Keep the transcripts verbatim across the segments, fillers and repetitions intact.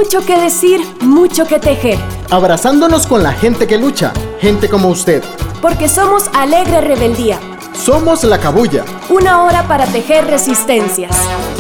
Mucho que decir, mucho que tejer. Abrazándonos con la gente que lucha, gente como usted. Porque somos Alegre Rebeldía. Somos La Cabuya. Una hora para tejer resistencias.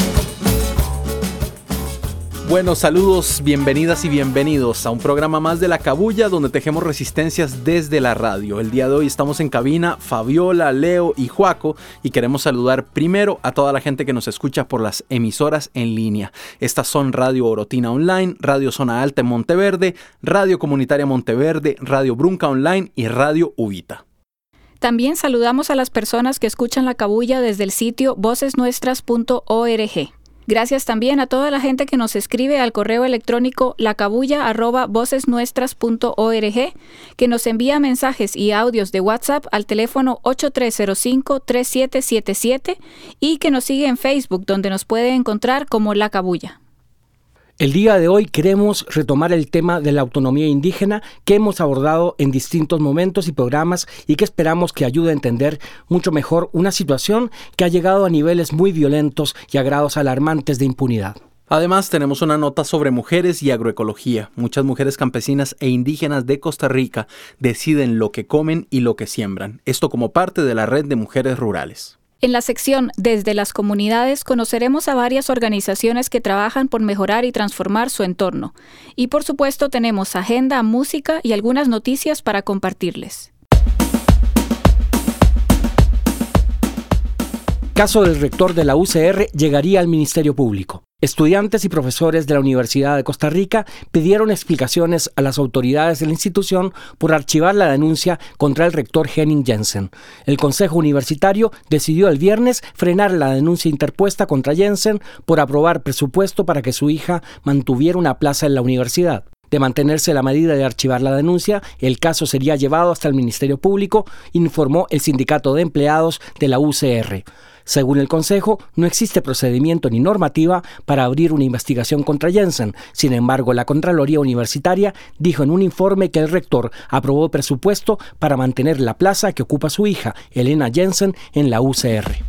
Buenos saludos, bienvenidas y bienvenidos a un programa más de La Cabuya donde tejemos resistencias desde la radio. El día de hoy estamos en cabina Fabiola, Leo y Joaco y queremos saludar primero a toda la gente que nos escucha por las emisoras en línea. Estas son Radio Orotina Online, Radio Zona Alta en Monteverde, Radio Comunitaria Monteverde, Radio Brunca Online y Radio Ubita. También saludamos a las personas que escuchan La Cabuya desde el sitio voces nuestras punto org. Gracias también a toda la gente que nos escribe al correo electrónico lacabuya arroba voces nuestras punto org, que nos envía mensajes y audios de WhatsApp al teléfono ocho tres cero cinco, tres siete siete siete y que nos sigue en Facebook, donde nos puede encontrar como La Cabuya. El día de hoy queremos retomar el tema de la autonomía indígena que hemos abordado en distintos momentos y programas y que esperamos que ayude a entender mucho mejor una situación que ha llegado a niveles muy violentos y a grados alarmantes de impunidad. Además, tenemos una nota sobre mujeres y agroecología. Muchas mujeres campesinas e indígenas de Costa Rica deciden lo que comen y lo que siembran. Esto como parte de la red de mujeres rurales. En la sección Desde las comunidades conoceremos a varias organizaciones que trabajan por mejorar y transformar su entorno. Y por supuesto tenemos agenda, música y algunas noticias para compartirles. Caso del rector de la U C R llegaría al Ministerio Público. Estudiantes y profesores de la Universidad de Costa Rica pidieron explicaciones a las autoridades de la institución por archivar la denuncia contra el rector Henning Jensen. El Consejo Universitario decidió el viernes frenar la denuncia interpuesta contra Jensen por aprobar presupuesto para que su hija mantuviera una plaza en la universidad. De mantenerse la medida de archivar la denuncia, el caso sería llevado hasta el Ministerio Público, informó el Sindicato de Empleados de la U C R. Según el Consejo, no existe procedimiento ni normativa para abrir una investigación contra Jensen. Sin embargo, la Contraloría Universitaria dijo en un informe que el rector aprobó presupuesto para mantener la plaza que ocupa su hija, Elena Jensen, en la U C R.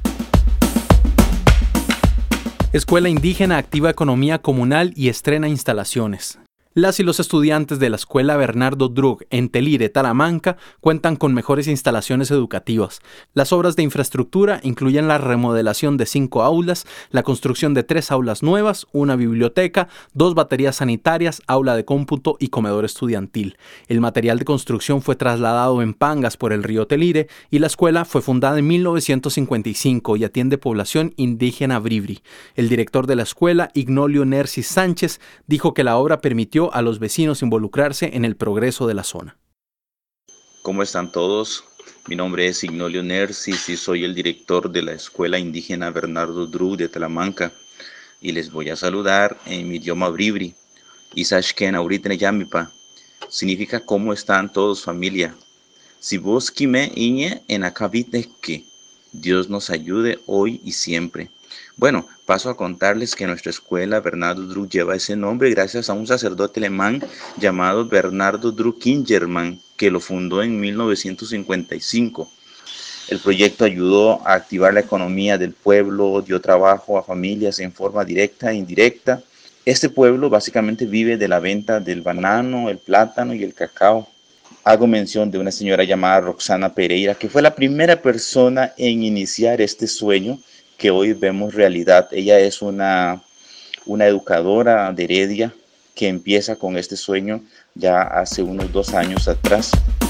Escuela Indígena activa economía comunal y estrena instalaciones. Las y los estudiantes de la Escuela Bernardo Drug en Telire, Talamanca, cuentan con mejores instalaciones educativas. Las obras de infraestructura incluyen la remodelación de cinco aulas, la construcción de tres aulas nuevas, una biblioteca, dos baterías sanitarias, aula de cómputo y comedor estudiantil. El material de construcción fue trasladado en pangas por el río Telire y la escuela fue fundada en mil novecientos cincuenta y cinco y atiende población indígena bribri. El director de la escuela, Ignolio Nercis Sánchez, dijo que la obra permitió a los vecinos involucrarse en el progreso de la zona. ¿Cómo están todos? Mi nombre es Ignolio Nercis y soy el director de la Escuela Indígena Bernardo Drug de Talamanca y les voy a saludar en mi idioma bribri. Isashken ahorita yamipa. Significa ¿cómo están todos, familia? Si vos quime iñe en acabite que Dios nos ayude hoy y siempre. Bueno, paso a contarles que nuestra escuela Bernardo Drug lleva ese nombre gracias a un sacerdote alemán llamado Bernardo Drug Kingerman, que lo fundó en mil novecientos cincuenta y cinco. El proyecto ayudó a activar la economía del pueblo, dio trabajo a familias en forma directa e indirecta. Este pueblo básicamente vive de la venta del banano, el plátano y el cacao. Hago mención de una señora llamada Roxana Pereira, que fue la primera persona en iniciar este sueño que hoy vemos realidad. Ella es una, una educadora de Heredia que empieza con este sueño ya hace unos dos años atrás.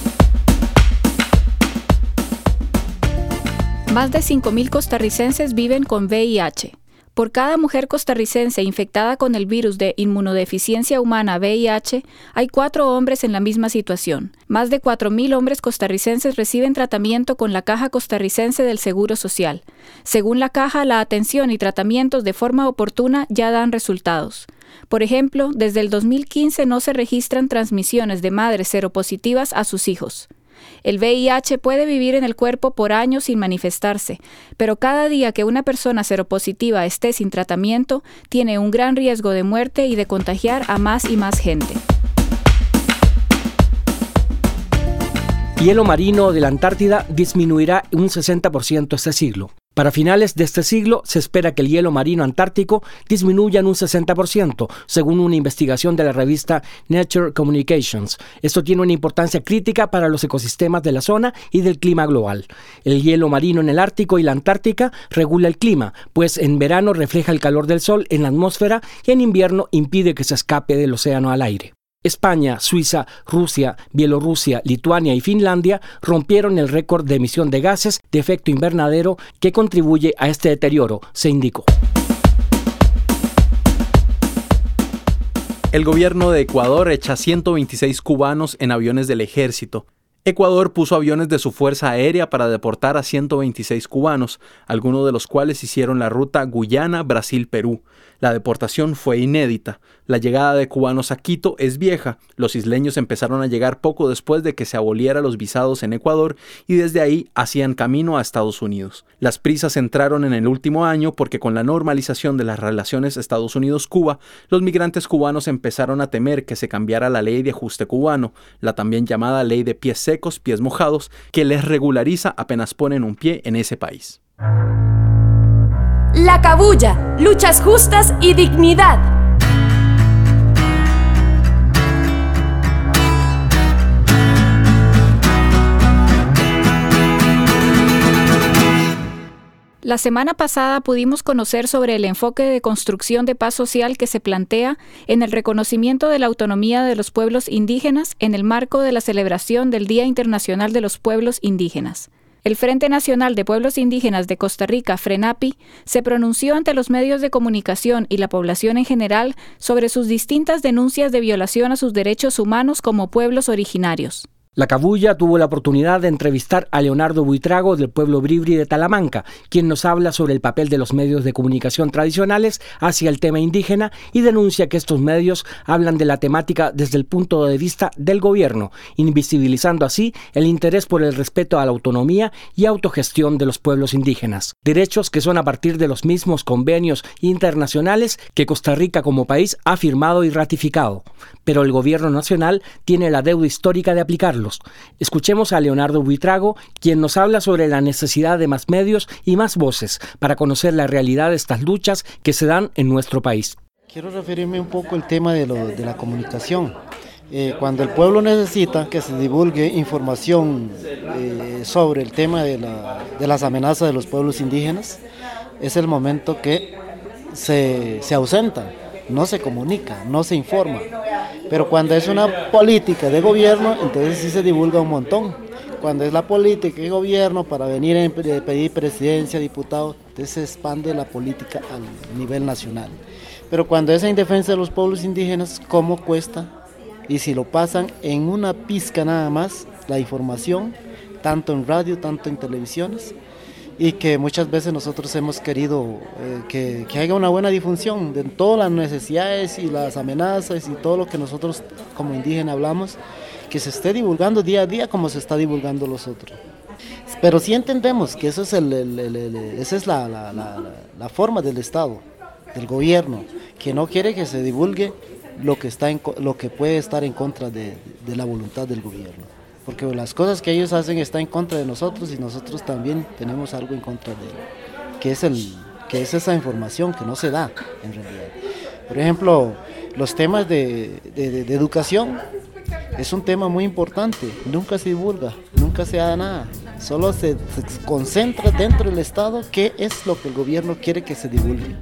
Más de cinco mil costarricenses viven con V I H. Por cada mujer costarricense infectada con el virus de inmunodeficiencia humana V I H, hay cuatro hombres en la misma situación. Más de cuatro mil hombres costarricenses reciben tratamiento con la Caja Costarricense del Seguro Social. Según la Caja, la atención y tratamientos de forma oportuna ya dan resultados. Por ejemplo, desde el dos mil quince no se registran transmisiones de madres seropositivas a sus hijos. El V I H puede vivir en el cuerpo por años sin manifestarse, pero cada día que una persona seropositiva esté sin tratamiento, tiene un gran riesgo de muerte y de contagiar a más y más gente. Hielo marino de la Antártida disminuirá un sesenta por ciento este siglo. Para finales de este siglo, se espera que el hielo marino antártico disminuya en un sesenta por ciento, según una investigación de la revista Nature Communications. Esto tiene una importancia crítica para los ecosistemas de la zona y del clima global. El hielo marino en el Ártico y la Antártica regula el clima, pues en verano refleja el calor del sol en la atmósfera y en invierno impide que se escape del océano al aire. España, Suiza, Rusia, Bielorrusia, Lituania y Finlandia rompieron el récord de emisión de gases de efecto invernadero que contribuye a este deterioro, se indicó. El gobierno de Ecuador echa ciento veintiséis cubanos en aviones del ejército. Ecuador puso aviones de su fuerza aérea para deportar a ciento veintiséis cubanos, algunos de los cuales hicieron la ruta Guyana-Brasil-Perú. La deportación fue inédita. La llegada de cubanos a Quito es vieja. Los isleños empezaron a llegar poco después de que se abolieran los visados en Ecuador y desde ahí hacían camino a Estados Unidos. Las prisas entraron en el último año porque con la normalización de las relaciones Estados Unidos-Cuba, los migrantes cubanos empezaron a temer que se cambiara la ley de ajuste cubano, la también llamada ley de pies secos, pies mojados, que les regulariza apenas ponen un pie en ese país. La Cabulla, luchas justas y dignidad. La semana pasada pudimos conocer sobre el enfoque de construcción de paz social que se plantea en el reconocimiento de la autonomía de los pueblos indígenas en el marco de la celebración del Día Internacional de los Pueblos Indígenas. El Frente Nacional de Pueblos Indígenas de Costa Rica, FRENAPI, se pronunció ante los medios de comunicación y la población en general sobre sus distintas denuncias de violación a sus derechos humanos como pueblos originarios. La Cabulla tuvo la oportunidad de entrevistar a Leonardo Buitrago del pueblo bribri de Talamanca, quien nos habla sobre el papel de los medios de comunicación tradicionales hacia el tema indígena y denuncia que estos medios hablan de la temática desde el punto de vista del gobierno, invisibilizando así el interés por el respeto a la autonomía y autogestión de los pueblos indígenas. Derechos que son a partir de los mismos convenios internacionales que Costa Rica como país ha firmado y ratificado, pero el gobierno nacional tiene la deuda histórica de aplicarlos. Escuchemos a Leonardo Buitrago, quien nos habla sobre la necesidad de más medios y más voces para conocer la realidad de estas luchas que se dan en nuestro país. Quiero referirme un poco al tema de, lo, de la comunicación. Eh, cuando el pueblo necesita que se divulgue información eh, sobre el tema de, la, de las amenazas de los pueblos indígenas, es el momento que se, se ausentan, no se comunica, no se informa. Pero cuando es una política de gobierno, entonces sí se divulga un montón. Cuando es la política de gobierno para venir a pedir presidencia, diputado, entonces se expande la política al nivel nacional. Pero cuando es en defensa de los pueblos indígenas, ¿cómo cuesta? Y si lo pasan en una pizca nada más, la información, tanto en radio, tanto en televisiones, y que muchas veces nosotros hemos querido eh, que, que haya una buena difusión de todas las necesidades y las amenazas y todo lo que nosotros como indígenas hablamos, que se esté divulgando día a día como se está divulgando los otros. Pero sí entendemos que eso es el, el, el, el, esa es la, la, la, la forma del Estado, del gobierno, que no quiere que se divulgue lo que, está en, lo que puede estar en contra de, de la voluntad del gobierno. Porque las cosas que ellos hacen están en contra de nosotros y nosotros también tenemos algo en contra de él, que es, el, que es esa información que no se da en realidad. Por ejemplo, los temas de, de, de, de educación es un tema muy importante, nunca se divulga, nunca se da nada, solo se, se concentra dentro del Estado qué es lo que el gobierno quiere que se divulgue.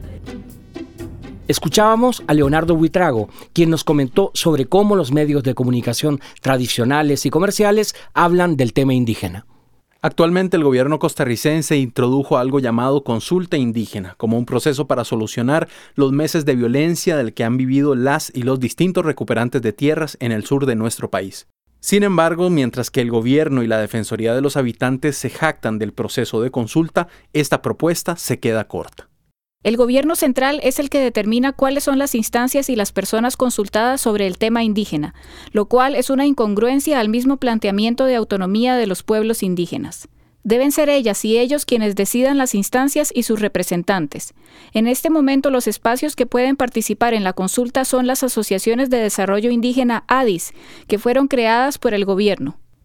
Escuchábamos a Leonardo Buitrago, quien nos comentó sobre cómo los medios de comunicación tradicionales y comerciales hablan del tema indígena. Actualmente el gobierno costarricense introdujo algo llamado consulta indígena, como un proceso para solucionar los meses de violencia del que han vivido las y los distintos recuperantes de tierras en el sur de nuestro país. Sin embargo, mientras que el gobierno y la Defensoría de los Habitantes se jactan del proceso de consulta, esta propuesta se queda corta. El gobierno central es el que determina cuáles son las instancias y las personas consultadas sobre el tema indígena, lo cual es una incongruencia al mismo planteamiento de autonomía de los pueblos indígenas. Deben ser ellas y ellos quienes decidan las instancias y sus representantes. En este momento los espacios que pueden participar en la consulta son las asociaciones de desarrollo indígena A D I S, que fueron creadas por el gobierno.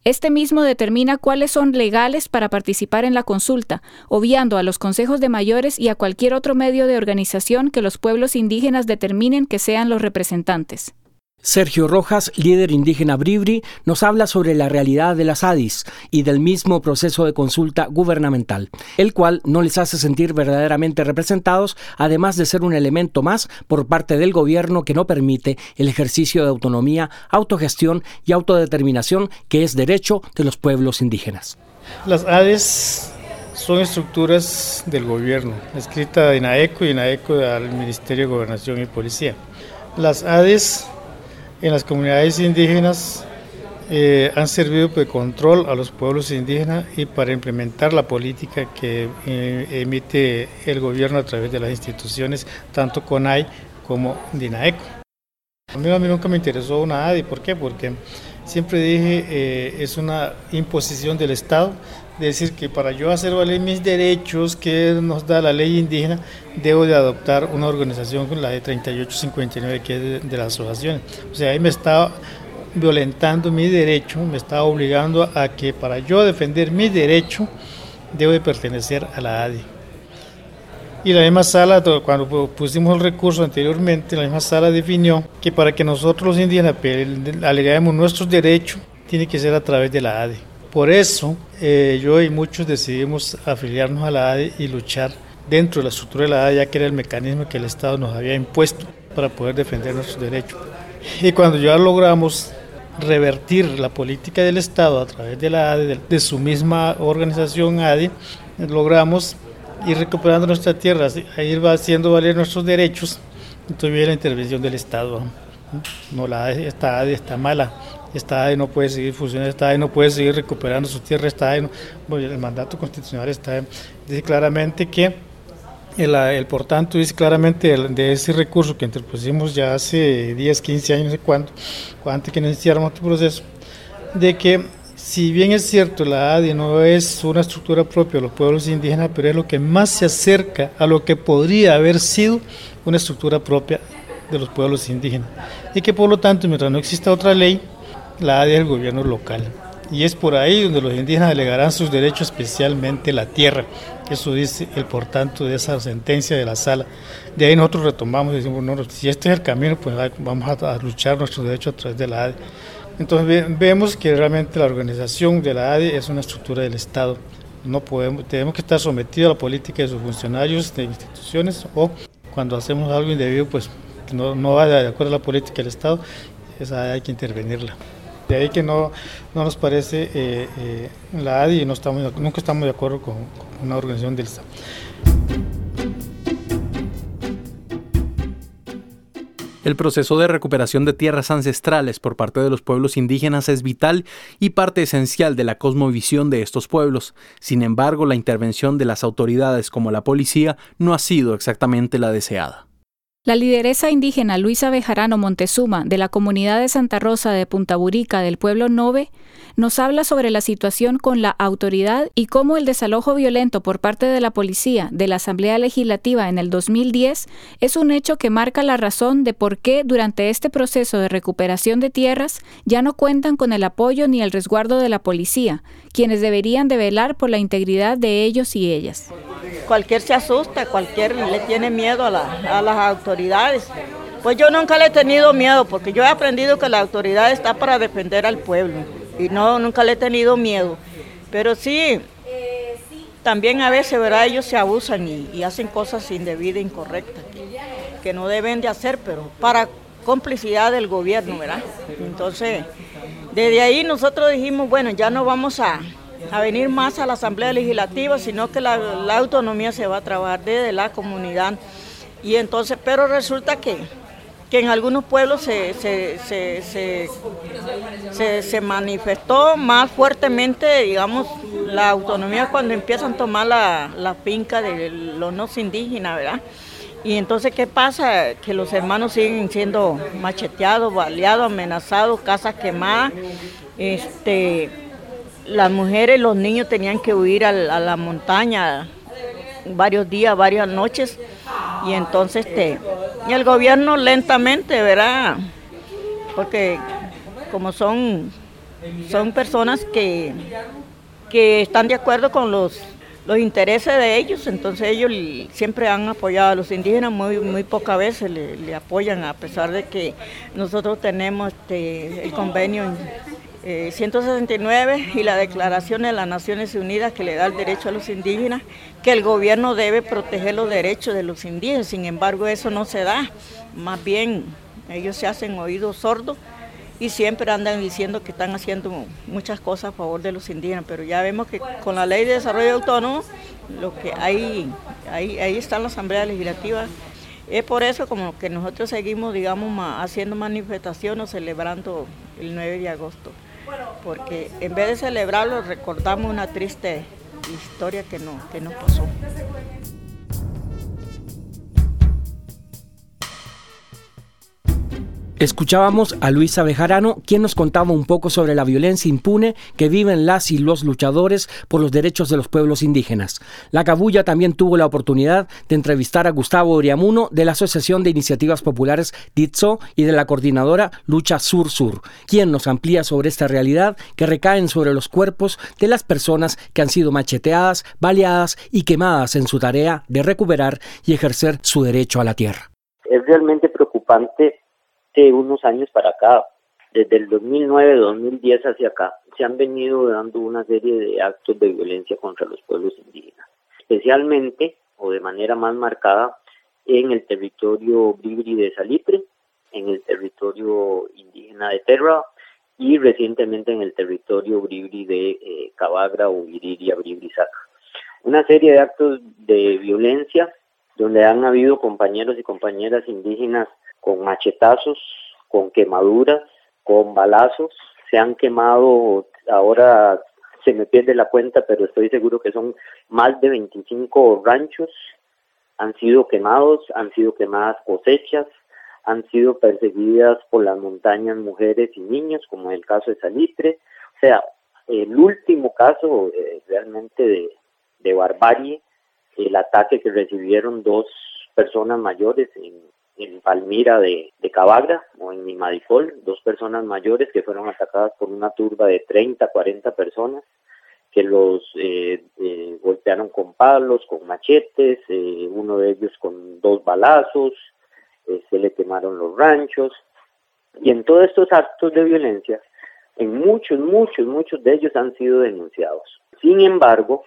Este mismo determina cuáles son legales para participar en la consulta, obviando a los consejos de mayores y a cualquier otro medio de organización que los pueblos indígenas determinen que sean los representantes. Sergio Rojas, líder indígena Bribri, nos habla sobre la realidad de las A D I S y del mismo proceso de consulta gubernamental, el cual no les hace sentir verdaderamente representados, además de ser un elemento más por parte del gobierno que no permite el ejercicio de autonomía, autogestión y autodeterminación que es derecho de los pueblos indígenas. Las A D I S son estructuras del gobierno, escrita de INAECO y INAECO al Ministerio de Gobernación y Policía. Las A D I S en las comunidades indígenas eh, han servido de control a los pueblos indígenas y para implementar la política que eh, emite el gobierno a través de las instituciones, tanto CONAI como DINAECO. A mí, a mí nunca me interesó una A D I, ¿por qué? Porque siempre dije, eh, es una imposición del Estado, de decir que para yo hacer valer mis derechos que nos da la ley indígena, debo de adoptar una organización con la de treinta y ocho cincuenta y nueve, que es de, de las asociaciones. O sea, ahí me estaba violentando mi derecho, me estaba obligando a que para yo defender mi derecho, debo de pertenecer a la A D I. Y la misma sala, cuando pusimos el recurso anteriormente, la misma sala definió que para que nosotros los indígenas alegamos nuestros derechos, tiene que ser a través de la A D I. Por eso eh, yo y muchos decidimos afiliarnos a la A D I y luchar dentro de la estructura de la A D I, ya que era el mecanismo que el Estado nos había impuesto para poder defender nuestros derechos. Y cuando ya logramos revertir la política del Estado a través de la A D I, de, de su misma organización A D I, logramos ir recuperando nuestra tierra, a ir haciendo valer nuestros derechos. Entonces viene la intervención del Estado. No, la A D I, esta A D I está mala. Esta A D I no puede seguir funcionando, esta A D I no puede seguir recuperando su tierra, esta A D I no, bueno, el mandato constitucional está, dice claramente que, el, el por tanto, dice claramente el, de ese recurso que interpusimos ya hace diez, quince años, no sé cuánto, antes que iniciáramos este proceso, de que si bien es cierto la A D I no es una estructura propia de los pueblos indígenas, pero es lo que más se acerca a lo que podría haber sido una estructura propia de los pueblos indígenas, y que por lo tanto, mientras no exista otra ley, la A D I es el gobierno local, y es por ahí donde los indígenas alegarán sus derechos, especialmente la tierra. Eso dice el por tanto de esa sentencia de la sala. De ahí nosotros retomamos y decimos, no, si este es el camino, pues vamos a, a luchar nuestros derechos a través de la A D I. Entonces ve, vemos que realmente la organización de la A D I es una estructura del Estado. No podemos, tenemos que estar sometidos a la política de sus funcionarios, de instituciones, o cuando hacemos algo indebido, pues que no, no va de acuerdo a la política del Estado, esa A D I hay que intervenirla. De ahí que no, no nos parece eh, eh, la A D I y no estamos, nunca estamos de acuerdo con, con una organización del Estado. El proceso de recuperación de tierras ancestrales por parte de los pueblos indígenas es vital y parte esencial de la cosmovisión de estos pueblos. Sin embargo, la intervención de las autoridades como la policía no ha sido exactamente la deseada. La lideresa indígena Luisa Bejarano Montezuma, de la comunidad de Santa Rosa de Punta Burica del pueblo Nove, nos habla sobre la situación con la autoridad y cómo el desalojo violento por parte de la policía de la Asamblea Legislativa en el dos mil diez es un hecho que marca la razón de por qué durante este proceso de recuperación de tierras ya no cuentan con el apoyo ni el resguardo de la policía, quienes deberían de velar por la integridad de ellos y ellas. Cualquier se asusta, cualquier le tiene miedo a, la, a las autoridades. Pues yo nunca le he tenido miedo, porque yo he aprendido que la autoridad está para defender al pueblo. Y no, nunca le he tenido miedo. Pero sí, también a veces, ¿verdad? Ellos se abusan y, y hacen cosas indebidas, incorrectas, que, que no deben de hacer, pero para complicidad del gobierno, ¿verdad? Entonces, desde ahí nosotros dijimos, bueno, ya no vamos a... a venir más a la Asamblea Legislativa, sino que la, la autonomía se va a trabajar desde la comunidad. Y entonces, pero resulta que, que en algunos pueblos se, se, se, se, se, se manifestó más fuertemente, digamos, la autonomía cuando empiezan a tomar la, la finca de los no indígenas, ¿verdad? Y entonces, ¿qué pasa? Que los hermanos siguen siendo macheteados, baleados, amenazados, casas quemadas, este... las mujeres y los niños tenían que huir a la, a la montaña varios días, varias noches, y entonces este, y el gobierno lentamente, ¿verdad? Porque como son son personas que, que están de acuerdo con los, los intereses de ellos, entonces ellos siempre han apoyado a los indígenas, muy, muy pocas veces le, le apoyan, a pesar de que nosotros tenemos este, el convenio eh, ciento sesenta y nueve y la Declaración de las Naciones Unidas que le da el derecho a los indígenas, que el gobierno debe proteger los derechos de los indígenas. Sin embargo, eso no se da, más bien ellos se hacen oídos sordos y siempre andan diciendo que están haciendo muchas cosas a favor de los indígenas, pero ya vemos que con la Ley de Desarrollo Autónomo, lo que hay, ahí, ahí está la Asamblea Legislativa. Es por eso como que nosotros seguimos, digamos, haciendo manifestaciones, celebrando el nueve de agosto, porque en vez de celebrarlo recordamos una triste historia que, no, que nos pasó. Escuchábamos a Luisa Bejarano, quien nos contaba un poco sobre la violencia impune que viven las y los luchadores por los derechos de los pueblos indígenas. La Cabulla también tuvo la oportunidad de entrevistar a Gustavo Oriamuno de la Asociación de Iniciativas Populares DITSO y de la coordinadora Lucha Sur Sur, quien nos amplía sobre esta realidad que recaen sobre los cuerpos de las personas que han sido macheteadas, baleadas y quemadas en su tarea de recuperar y ejercer su derecho a la tierra. Es realmente preocupante de unos años para acá, desde el dos mil nueve, dos mil diez hacia acá, se han venido dando una serie de actos de violencia contra los pueblos indígenas, especialmente o de manera más marcada en el territorio bribri de Salitre, en el territorio indígena de Terra y recientemente en el territorio bribri de eh, Cabagra o Iriria Bribri Saca. Una serie de actos de violencia donde han habido compañeros y compañeras indígenas con machetazos, con quemaduras, con balazos, se han quemado, ahora se me pierde la cuenta, pero estoy seguro que son más de veinticinco ranchos, han sido quemados, han sido quemadas cosechas, han sido perseguidas por las montañas mujeres y niños, como en el caso de Salitre. O sea, el último caso eh, realmente de, de barbarie, el ataque que recibieron dos personas mayores en en Palmira de, de Cabagra o en Mimadipol, dos personas mayores que fueron atacadas por una turba de treinta, cuarenta personas que los eh, eh, golpearon con palos, con machetes, eh, uno de ellos con dos balazos, eh, se le quemaron los ranchos, y en todos estos actos de violencia, en muchos, muchos, muchos de ellos han sido denunciados. Sin embargo,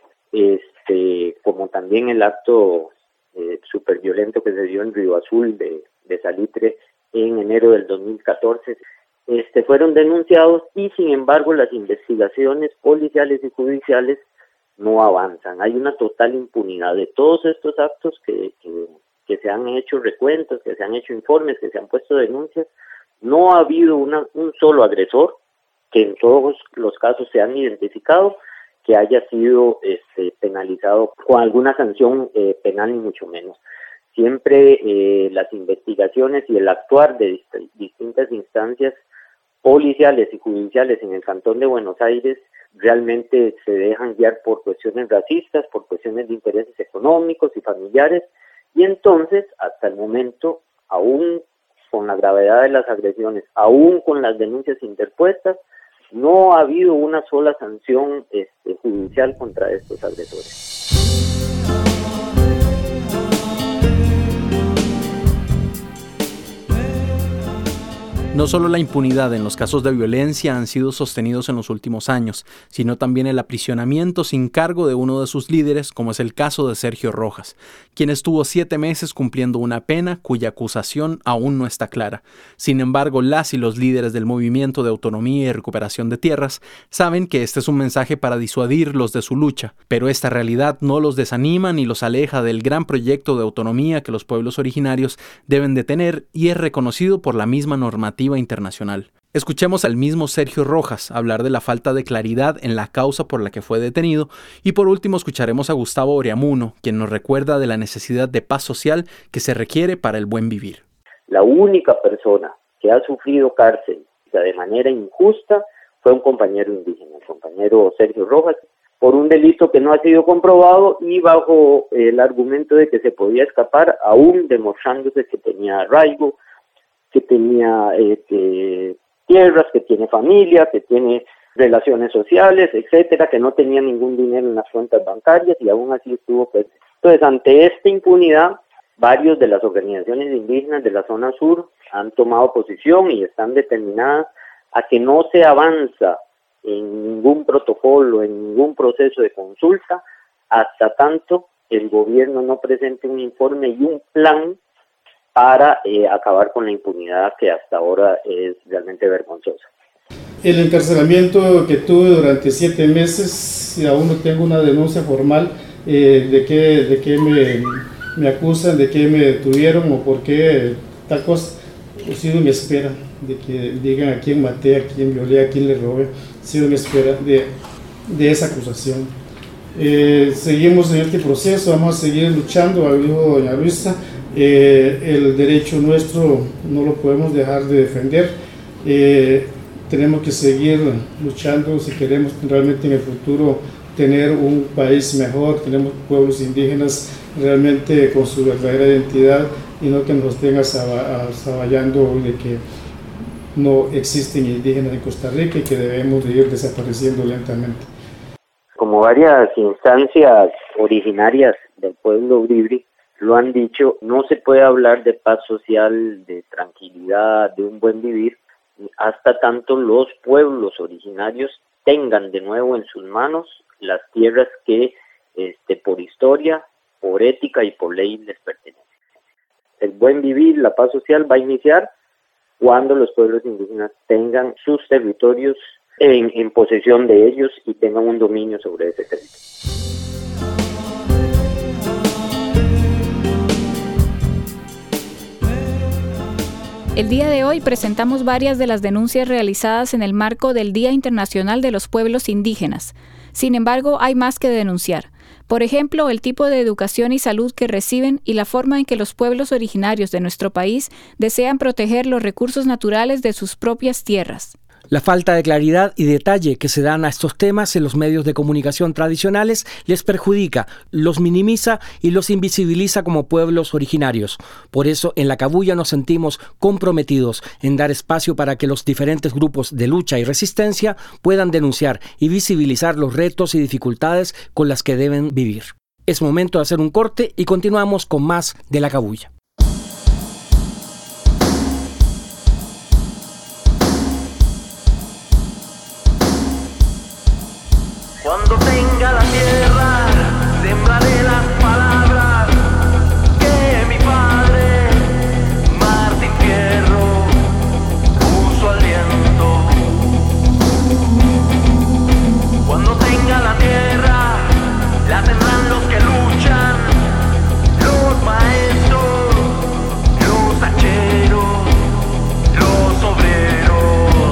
este, como también el acto Eh, súper violento que se dio en Río Azul de, de Salitre en enero del dos mil catorce, este, fueron denunciados y sin embargo las investigaciones policiales y judiciales no avanzan. Hay una total impunidad de todos estos actos que, que, que se han hecho recuentos, que se han hecho informes, que se han puesto denuncias. No ha habido una, un solo agresor, que en todos los casos se han identificado, que haya sido este, penalizado con alguna sanción eh, penal, ni mucho menos. Siempre eh, las investigaciones y el actuar de dist- distintas instancias policiales y judiciales en el Cantón de Buenos Aires realmente se dejan guiar por cuestiones racistas, por cuestiones de intereses económicos y familiares, y entonces, hasta el momento, aún con la gravedad de las agresiones, aún con las denuncias interpuestas, no ha habido una sola sanción este, judicial contra estos agresores. No solo la impunidad en los casos de violencia han sido sostenidos en los últimos años, sino también el aprisionamiento sin cargo de uno de sus líderes, como es el caso de Sergio Rojas, quien estuvo siete meses cumpliendo una pena cuya acusación aún no está clara. Sin embargo, las y los líderes del Movimiento de Autonomía y Recuperación de Tierras saben que este es un mensaje para disuadirlos de su lucha, pero esta realidad no los desanima ni los aleja del gran proyecto de autonomía que los pueblos originarios deben de tener y es reconocido por la misma normativa internacional. Escuchemos al mismo Sergio Rojas hablar de la falta de claridad en la causa por la que fue detenido y por último escucharemos a Gustavo Oriamuno, quien nos recuerda de la necesidad de paz social que se requiere para el buen vivir. La única persona que ha sufrido cárcel de manera injusta fue un compañero indígena, el compañero Sergio Rojas, por un delito que no ha sido comprobado y bajo el argumento de que se podía escapar, aún demostrándose que tenía arraigo, que tenía eh, que, tierras, que tiene familia, que tiene relaciones sociales, etcétera, que no tenía ningún dinero en las cuentas bancarias y aún así estuvo presente. Entonces, ante esta impunidad, varios de las organizaciones indígenas de la zona sur han tomado posición y están determinadas a que no se avanza en ningún protocolo, en ningún proceso de consulta, hasta tanto el gobierno no presente un informe y un plan para eh, acabar con la impunidad que hasta ahora es realmente vergonzosa. El encarcelamiento que tuve durante siete meses, y aún no tengo una denuncia formal eh, de qué de qué me, me acusan, de qué me detuvieron o por qué tal cosa. He sido en espera de que digan a quién maté, a quién violé, a quién le robé. He sido en espera de, de esa acusación. Eh, seguimos en este proceso, vamos a seguir luchando, dijo doña Luisa. Eh, el derecho nuestro no lo podemos dejar de defender. Eh, tenemos que seguir luchando si queremos realmente en el futuro tener un país mejor, tenemos pueblos indígenas realmente con su verdadera identidad y no que nos estén asaballando de que no existen indígenas en Costa Rica y que debemos de ir desapareciendo lentamente. Como varias instancias originarias del pueblo bribri lo han dicho, no se puede hablar de paz social, de tranquilidad, de un buen vivir, hasta tanto los pueblos originarios tengan de nuevo en sus manos las tierras que este, por historia, por ética y por ley les pertenecen. El buen vivir, la paz social va a iniciar cuando los pueblos indígenas tengan sus territorios en, en posesión de ellos y tengan un dominio sobre ese territorio. El día de hoy presentamos varias de las denuncias realizadas en el marco del Día Internacional de los Pueblos Indígenas. Sin embargo, hay más que denunciar. Por ejemplo, el tipo de educación y salud que reciben y la forma en que los pueblos originarios de nuestro país desean proteger los recursos naturales de sus propias tierras. La falta de claridad y detalle que se dan a estos temas en los medios de comunicación tradicionales les perjudica, los minimiza y los invisibiliza como pueblos originarios. Por eso, en La Cabuya nos sentimos comprometidos en dar espacio para que los diferentes grupos de lucha y resistencia puedan denunciar y visibilizar los retos y dificultades con las que deben vivir. Es momento de hacer un corte y continuamos con más de La Cabuya. Cuando tenga la tierra, sembraré las palabras que mi padre, Martín Fierro, puso al viento. Cuando tenga la tierra, la tendrán los que luchan, los maestros, los hacheros, los obreros.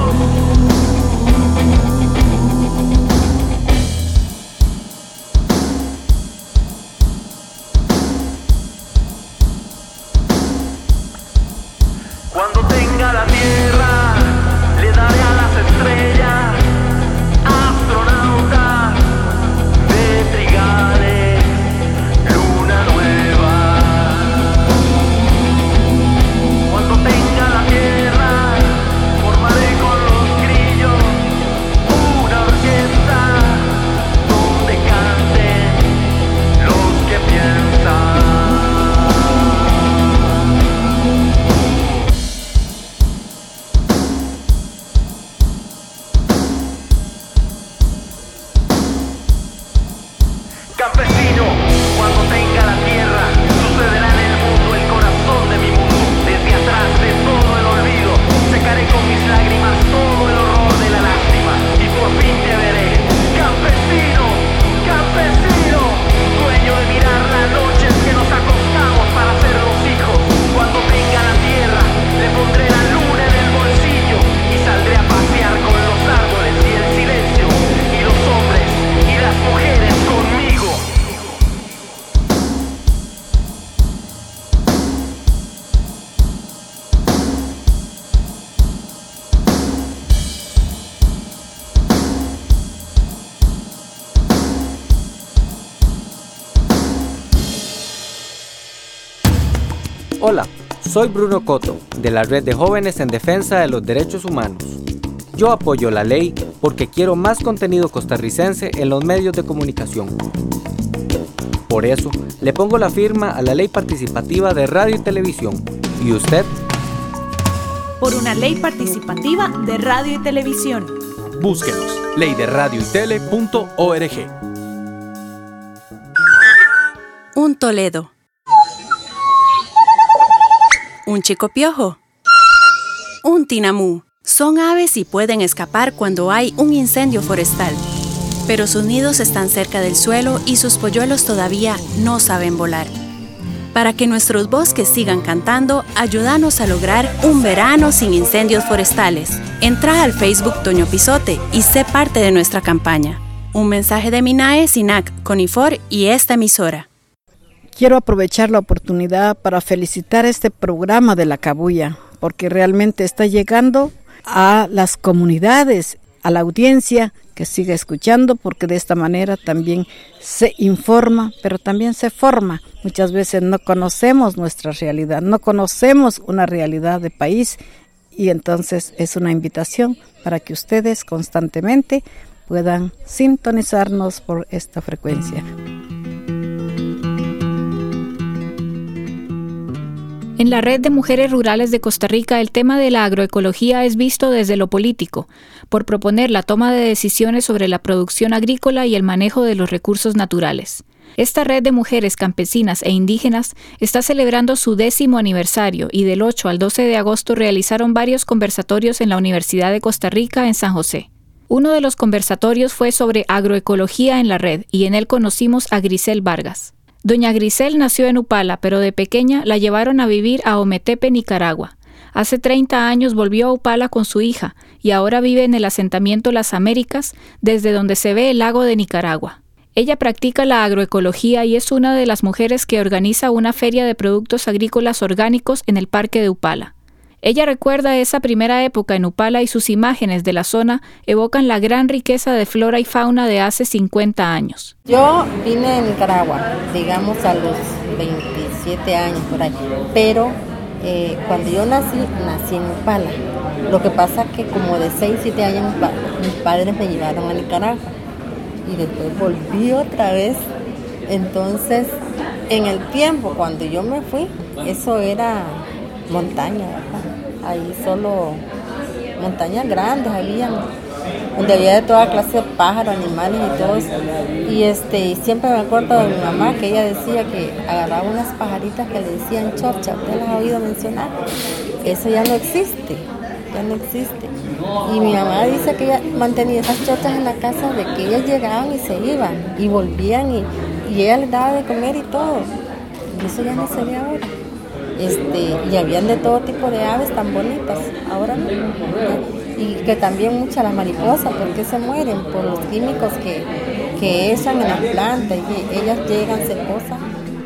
Cuando tenga la tierra, le daré a las estrellas, astronautas de trigales, luna nueva. Cuando tenga la tierra, formaré con los grillos una orquesta donde canten los que piensan. Campesino, cuando tenga la tierra, sucederá en el mundo el corazón de mi mundo. Desde atrás de todo el olvido, secaré con mis lágrimas todo el horror de la lástima y por fin te veré. Campesino, campesino, dueño de mirar las noches que nos acostamos para ser los hijos. Cuando tenga la tierra, le pondré la luna en el bolsillo y saldré a pasear con los árboles y el silencio y los hombres y las mujeres conmigo. Hola, soy Bruno Coto, de la Red de Jóvenes en Defensa de los Derechos Humanos. Yo apoyo la ley porque quiero más contenido costarricense en los medios de comunicación. Por eso, le pongo la firma a la Ley Participativa de Radio y Televisión. ¿Y usted? Por una ley participativa de radio y televisión. Búsquenos, ley de radio y tele punto org. Un Toledo. Un chico piojo. Un tinamú. Son aves y pueden escapar cuando hay un incendio forestal. Pero sus nidos están cerca del suelo y sus polluelos todavía no saben volar. Para que nuestros bosques sigan cantando, ayúdanos a lograr un verano sin incendios forestales. Entra al Facebook Toño Pisote y sé parte de nuestra campaña. Un mensaje de MINAE, SINAC, CONIFOR y esta emisora. Quiero aprovechar la oportunidad para felicitar este programa de La Cabuya, porque realmente está llegando a las comunidades, a la audiencia que siga escuchando, porque de esta manera también se informa, pero también se forma. Muchas veces no conocemos nuestra realidad, no conocemos una realidad de país, y entonces es una invitación para que ustedes constantemente puedan sintonizarnos por esta frecuencia. En la Red de Mujeres Rurales de Costa Rica, el tema de la agroecología es visto desde lo político, por proponer la toma de decisiones sobre la producción agrícola y el manejo de los recursos naturales. Esta red de mujeres campesinas e indígenas está celebrando su décimo aniversario y del ocho al doce de agosto realizaron varios conversatorios en la Universidad de Costa Rica en San José. Uno de los conversatorios fue sobre agroecología en la red y en él conocimos a Grisel Vargas. Doña Grisel nació en Upala, pero de pequeña la llevaron a vivir a Ometepe, Nicaragua. Hace treinta años volvió a Upala con su hija y ahora vive en el asentamiento Las Américas, desde donde se ve el lago de Nicaragua. Ella practica la agroecología y es una de las mujeres que organiza una feria de productos agrícolas orgánicos en el Parque de Upala. Ella recuerda esa primera época en Upala y sus imágenes de la zona evocan la gran riqueza de flora y fauna de hace cincuenta años. Yo vine de Nicaragua, digamos a los veintisiete años por ahí, pero eh, cuando yo nací, nací en Upala. Lo que pasa es que como de seis, siete años mis padres me llevaron a Nicaragua y después volví otra vez. Entonces, en el tiempo cuando yo me fui, eso era montaña, ¿verdad? Ahí solo montañas grandes habían, donde había de toda clase de pájaros, animales y todo eso. Y este, siempre me acuerdo de mi mamá que ella decía que agarraba unas pajaritas que le decían chorcha. ¿Usted las ha oído mencionar? Eso ya no existe, ya no existe. Y mi mamá dice que ella mantenía esas chorchas en la casa, de que ellas llegaban y se iban y volvían y, y ella les daba de comer y todo. Y eso ya no se ve ahora. Este, y habían de todo tipo de aves tan bonitas, ahora no. Y que también muchas las mariposas, porque se mueren por los químicos que, que echan en las plantas y ellas llegan, se posan.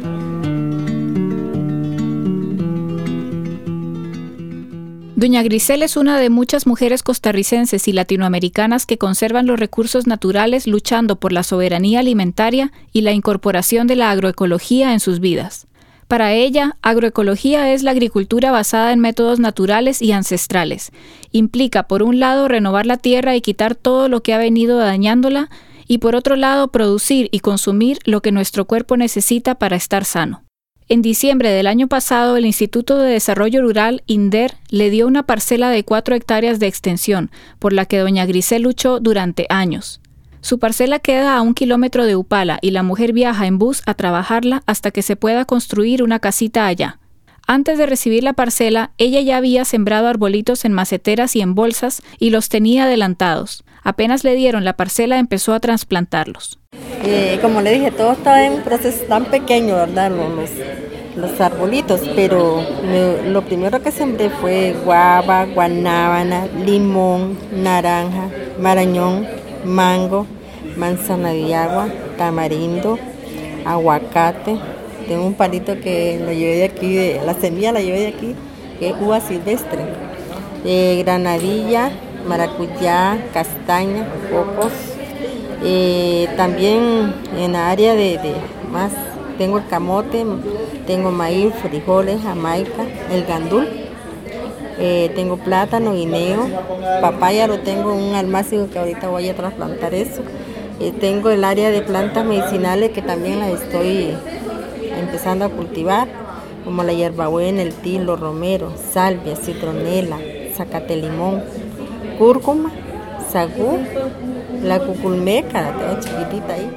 Doña Grisel es una de muchas mujeres costarricenses y latinoamericanas que conservan los recursos naturales luchando por la soberanía alimentaria y la incorporación de la agroecología en sus vidas. Para ella, agroecología es la agricultura basada en métodos naturales y ancestrales. Implica, por un lado, renovar la tierra y quitar todo lo que ha venido dañándola, y por otro lado, producir y consumir lo que nuestro cuerpo necesita para estar sano. En diciembre del año pasado, el Instituto de Desarrollo Rural, INDER, le dio una parcela de cuatro hectáreas de extensión, por la que doña Grisel luchó durante años. Su parcela queda a un kilómetro de Upala y la mujer viaja en bus a trabajarla hasta que se pueda construir una casita allá. Antes de recibir la parcela, ella ya había sembrado arbolitos en maceteras y en bolsas y los tenía adelantados. Apenas le dieron la parcela, empezó a trasplantarlos. Eh, como le dije, todo estaba en un proceso tan pequeño, ¿verdad? Los, los arbolitos, pero me, lo primero que sembré fue guava, guanábana, limón, naranja, marañón, mango, manzana de agua, tamarindo, aguacate. Tengo un palito que lo llevé de aquí, de, la semilla la llevé de aquí, que es uva silvestre. Eh, granadilla, maracuyá, castaña, cocos. Eh, también en la área de, de más tengo el camote, tengo maíz, frijoles, jamaica, el gandul. eh, tengo plátano, guineo, papaya lo tengo en un almácigo que ahorita voy a trasplantar eso. Eh, tengo el área de plantas medicinales que también las estoy empezando a cultivar, como la hierbabuena, el tilo, romero, salvia, citronela, zacate limón, cúrcuma, sagú, la cuculmeca, la tengo chiquitita ahí.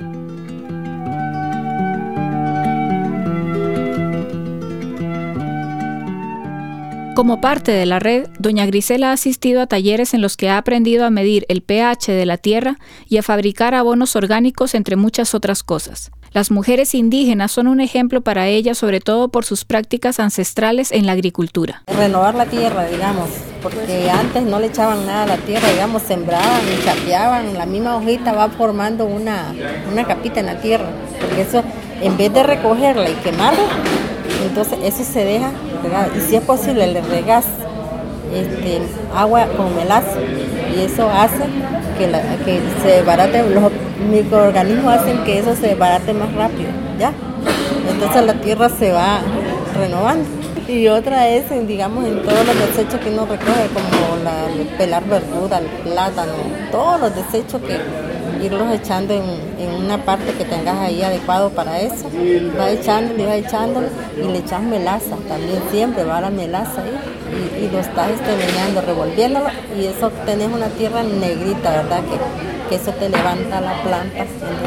Como parte de la red, doña Grisela ha asistido a talleres en los que ha aprendido a medir el pH de la tierra y a fabricar abonos orgánicos, entre muchas otras cosas. Las mujeres indígenas son un ejemplo para ella, sobre todo por sus prácticas ancestrales en la agricultura. Renovar la tierra, digamos, porque antes no le echaban nada a la tierra, digamos, sembraban y chapeaban, la misma hojita va formando una, una capita en la tierra, porque eso, en vez de recogerla y quemarla, entonces eso se deja regado. Y si es posible le regas este, agua con melaza y eso hace que, la, que se desbarate, los microorganismos hacen que eso se desbarate más rápido, ¿ya? Entonces la tierra se va renovando. Y otra es, digamos, en todos los desechos que uno recoge, como la, el pelar verdura, el plátano, todos los desechos que irlos echando en, en una parte que tengas ahí adecuado para eso. Va echándole, va echándole y le echas melaza, también siempre va la melaza ahí y, y lo estás meneando, revolviéndolo y eso tenés una tierra negrita, ¿verdad? Que, que eso te levanta la planta.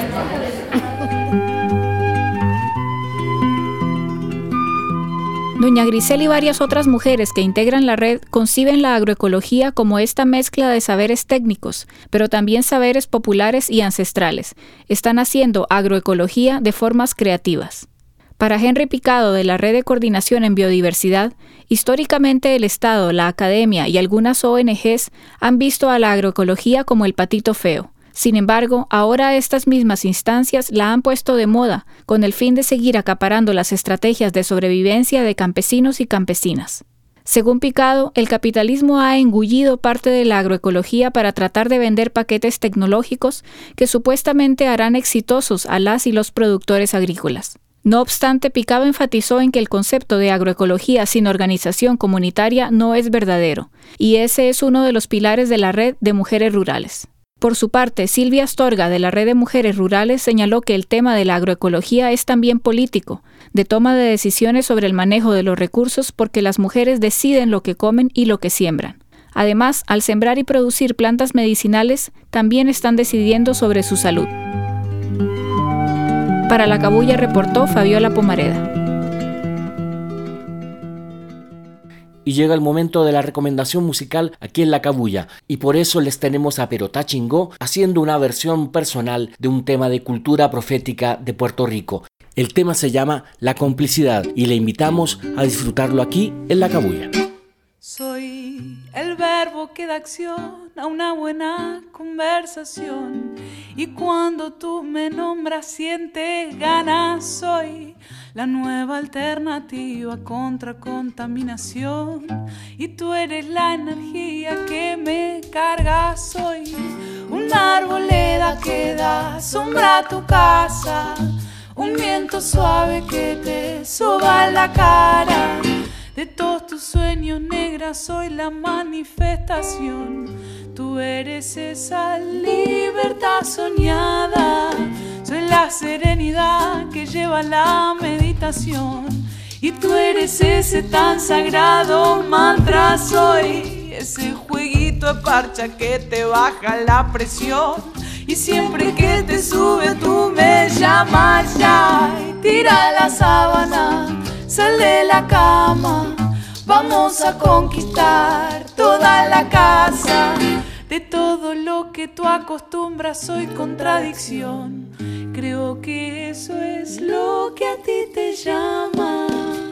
Doña Grisela y varias otras mujeres que integran la red conciben la agroecología como esta mezcla de saberes técnicos, pero también saberes populares y ancestrales. Están haciendo agroecología de formas creativas. Para Henry Picado de la Red de Coordinación en Biodiversidad, históricamente el Estado, la academia y algunas O N Ges han visto a la agroecología como el patito feo. Sin embargo, ahora estas mismas instancias la han puesto de moda, con el fin de seguir acaparando las estrategias de sobrevivencia de campesinos y campesinas. Según Picado, el capitalismo ha engullido parte de la agroecología para tratar de vender paquetes tecnológicos que supuestamente harán exitosos a las y los productores agrícolas. No obstante, Picado enfatizó en que el concepto de agroecología sin organización comunitaria no es verdadero, y ese es uno de los pilares de la red de mujeres rurales. Por su parte, Silvia Astorga, de la Red de Mujeres Rurales, señaló que el tema de la agroecología es también político, de toma de decisiones sobre el manejo de los recursos porque las mujeres deciden lo que comen y lo que siembran. Además, al sembrar y producir plantas medicinales, también están decidiendo sobre su salud. Para La Cabuya reportó Fabiola Pomareda. Y llega el momento de la recomendación musical aquí en La Cabuya, y por eso les tenemos a Perotá Chingó haciendo una versión personal de un tema de cultura profética de Puerto Rico. El tema se llama La Complicidad y le invitamos a disfrutarlo aquí en La Cabuya. Soy el verbo que da acción a una buena conversación, y cuando tú me nombras sientes ganas. Soy la nueva alternativa contra contaminación, y tú eres la energía que me carga. Soy una arboleda que da sombra a tu casa, un viento suave que te soba la cara. De todos tus sueños, negra, soy la manifestación. Tú eres esa libertad soñada. Soy la serenidad que lleva la meditación. Y tú eres ese tan sagrado mantra. Soy ese jueguito de parcha que te baja la presión. Y siempre que te sube tú me llamas ya. Y tira la sábana, sal de la cama, vamos a conquistar toda la casa. De todo lo que tú acostumbras soy contradicción. Creo que eso es lo que a ti te llama.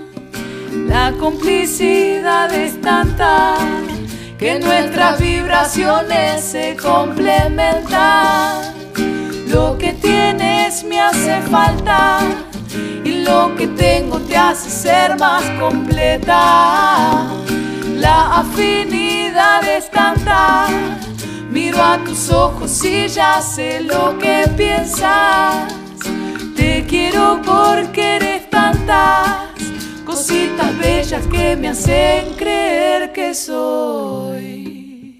La complicidad es tanta que nuestras vibraciones se complementan. Lo que tienes me hace falta, y lo que tengo te hace ser más completa. La afinidad es tanta, miro a tus ojos y ya sé lo que piensas. Te quiero porque eres tantas cositas bellas que me hacen creer que soy.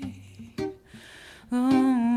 Oh.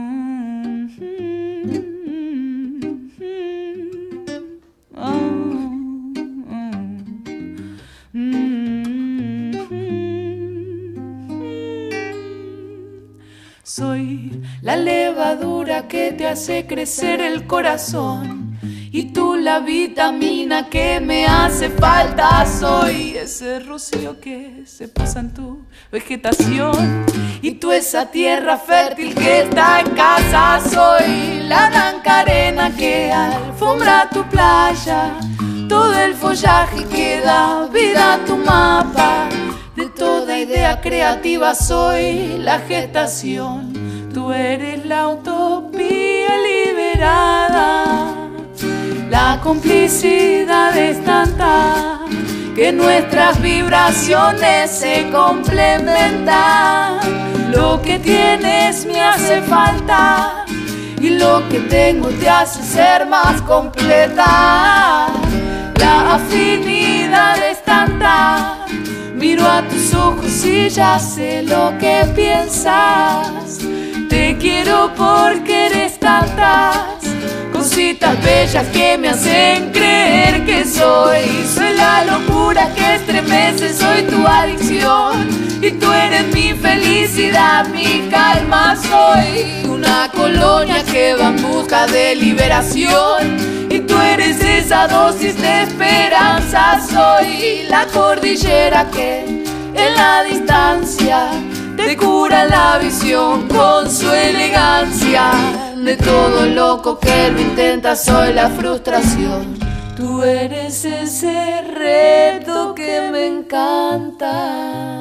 Soy la levadura que te hace crecer el corazón y tú la vitamina que me hace falta. Soy ese rocío que se posa en tu vegetación y tú esa tierra fértil que está en casa. Soy la blanca arena que alfombra tu playa, todo el follaje que da vida a tu mapa. De toda idea creativa soy la gestación, tú eres la utopía liberada. La complicidad es tanta que nuestras vibraciones se complementan. Lo que tienes me hace falta y lo que tengo te hace ser más completa. La afinidad es tanta, miro a tus ojos y ya sé lo que piensas. Te quiero porque eres tantas cositas bellas que me hacen creer que soy. Soy la locura que estremece, soy tu adicción y tú eres mi felicidad, mi calma. Soy una colonia que va en busca de liberación y tú eres esa dosis de esperanza. Soy la cordillera que en la distancia te cura la visión con su elegancia. De todo loco que lo intenta soy la frustración. Tú eres ese reto que me encanta.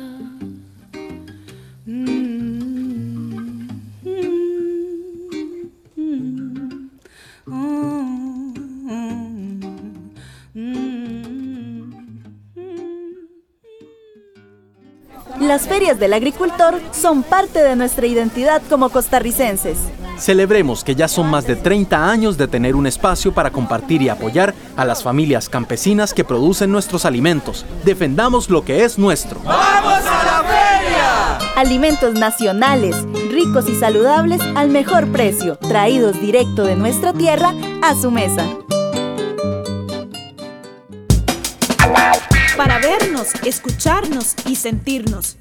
Las ferias del agricultor son parte de nuestra identidad como costarricenses. Celebremos que ya son más de treinta años de tener un espacio para compartir y apoyar a las familias campesinas que producen nuestros alimentos. Defendamos lo que es nuestro. ¡Vamos a la feria! Alimentos nacionales, ricos y saludables al mejor precio, traídos directo de nuestra tierra a su mesa. Para vernos, escucharnos y sentirnos.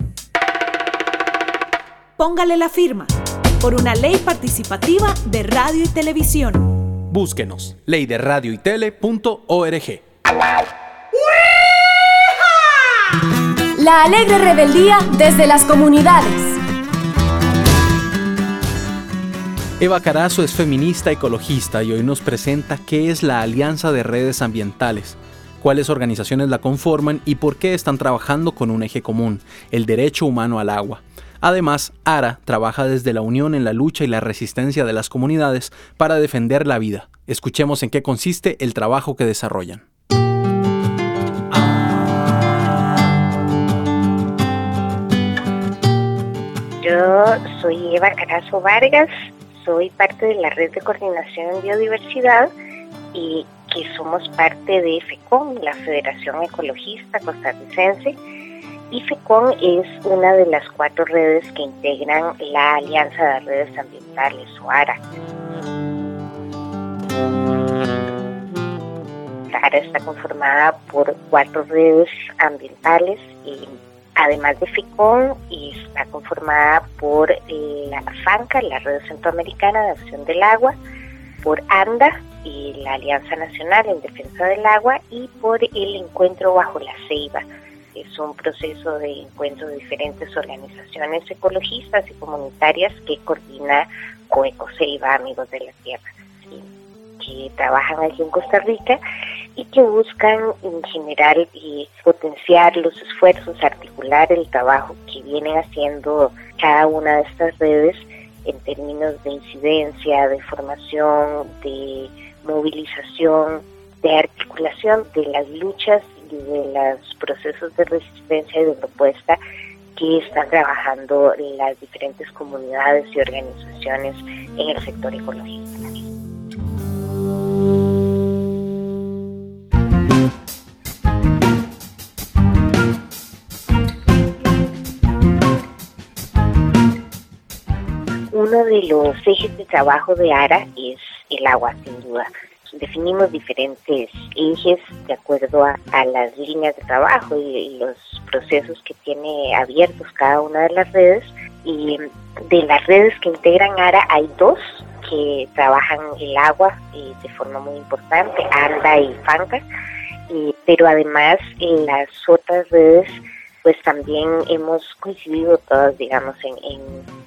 Póngale la firma por una ley participativa de radio y televisión. Búsquenos, ley de radio y tele punto org. La alegre rebeldía desde las comunidades. Eva Carazo es feminista ecologista y hoy nos presenta qué es la Alianza de Redes Ambientales, cuáles organizaciones la conforman y por qué están trabajando con un eje común, el derecho humano al agua. Además, ARA trabaja desde la unión en la lucha y la resistencia de las comunidades para defender la vida. Escuchemos en qué consiste el trabajo que desarrollan. Yo soy Eva Carazo Vargas, soy parte de la Red de Coordinación en Biodiversidad y que somos parte de FECON, la Federación Ecologista Costarricense. Y FECON es una de las cuatro redes que integran la Alianza de Redes Ambientales, o ARA. ARA está conformada por cuatro redes ambientales, y además de FECON, está conformada por la FANCA, la Red Centroamericana de Acción del Agua, por ANDA, y la Alianza Nacional en Defensa del Agua, y por el Encuentro Bajo la Ceiba. Es un proceso de encuentro de diferentes organizaciones ecologistas y comunitarias que coordina Coecoceiba, Amigos de la Tierra, ¿sí? Que trabajan aquí en Costa Rica y que buscan en general y potenciar los esfuerzos, articular el trabajo que vienen haciendo cada una de estas redes en términos de incidencia, de formación, de movilización, de articulación de las luchas y de los procesos de resistencia y de propuesta que están trabajando las diferentes comunidades y organizaciones en el sector ecologista. uno de los ejes de trabajo de ARA es el agua, sin duda. Definimos diferentes ejes de acuerdo a, a las líneas de trabajo y, y los procesos que tiene abiertos cada una de las redes. Y de las redes que integran ARA hay dos que trabajan el agua eh, de forma muy importante, ANDA y FANCA, eh, pero además en las otras redes pues también hemos coincidido todas, digamos, en, en,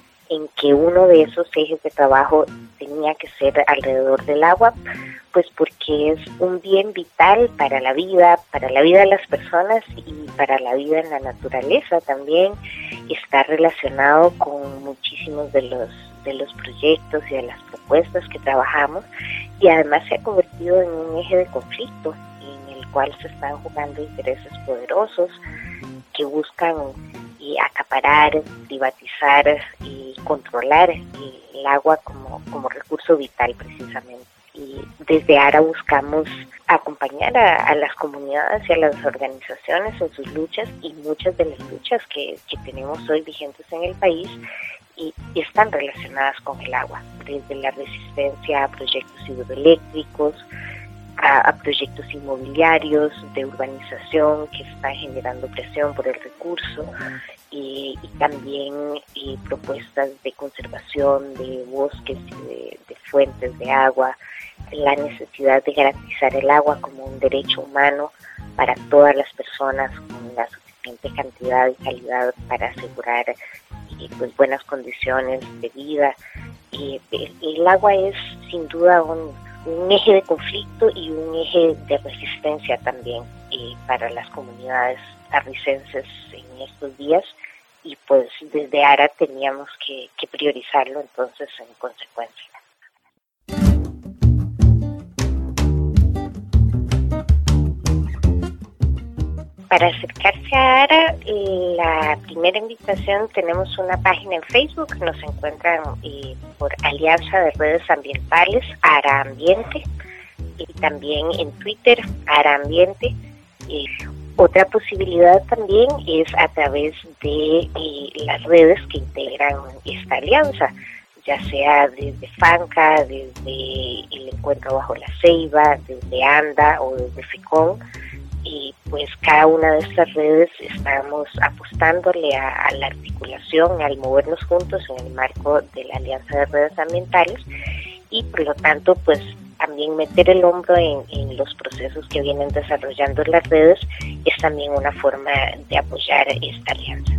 en que uno de esos ejes de trabajo tenía que ser alrededor del agua, pues porque es un bien vital para la vida, para la vida de las personas y para la vida en la naturaleza también. Está relacionado con muchísimos de los de los proyectos y de las propuestas que trabajamos, y además se ha convertido en un eje de conflicto en el cual se están jugando intereses poderosos que buscan y acaparar, privatizar y controlar el agua como, como recurso vital precisamente. Y desde ARA buscamos acompañar a, a las comunidades y a las organizaciones en sus luchas, y muchas de las luchas que, que tenemos hoy vigentes en el país y, y están relacionadas con el agua, desde la resistencia a proyectos hidroeléctricos, A, a proyectos inmobiliarios de urbanización que están generando presión por el recurso, y, y también y propuestas de conservación de bosques y de, de fuentes de agua, la necesidad de garantizar el agua como un derecho humano para todas las personas con la suficiente cantidad y calidad para asegurar y, pues, buenas condiciones de vida. Y el, el agua es sin duda un un eje de conflicto y un eje de resistencia también eh, para las comunidades tarricenses en estos días, y pues desde ARA teníamos que, que priorizarlo entonces en consecuencia. Para acercarse a ARA, la primera invitación, tenemos una página en Facebook, nos encuentran eh, por Alianza de Redes Ambientales, ARA Ambiente, y también en Twitter, ARA Ambiente. Eh, otra posibilidad también es a través de eh, las redes que integran esta alianza, ya sea desde FANCA, desde el Encuentro Bajo la Ceiba, desde ANDA o desde FICON. Y pues cada una de estas redes estamos apostándole a, a la articulación, al movernos juntos en el marco de la Alianza de Redes Ambientales, y por lo tanto pues también meter el hombro en, en los procesos que vienen desarrollando las redes es también una forma de apoyar esta alianza.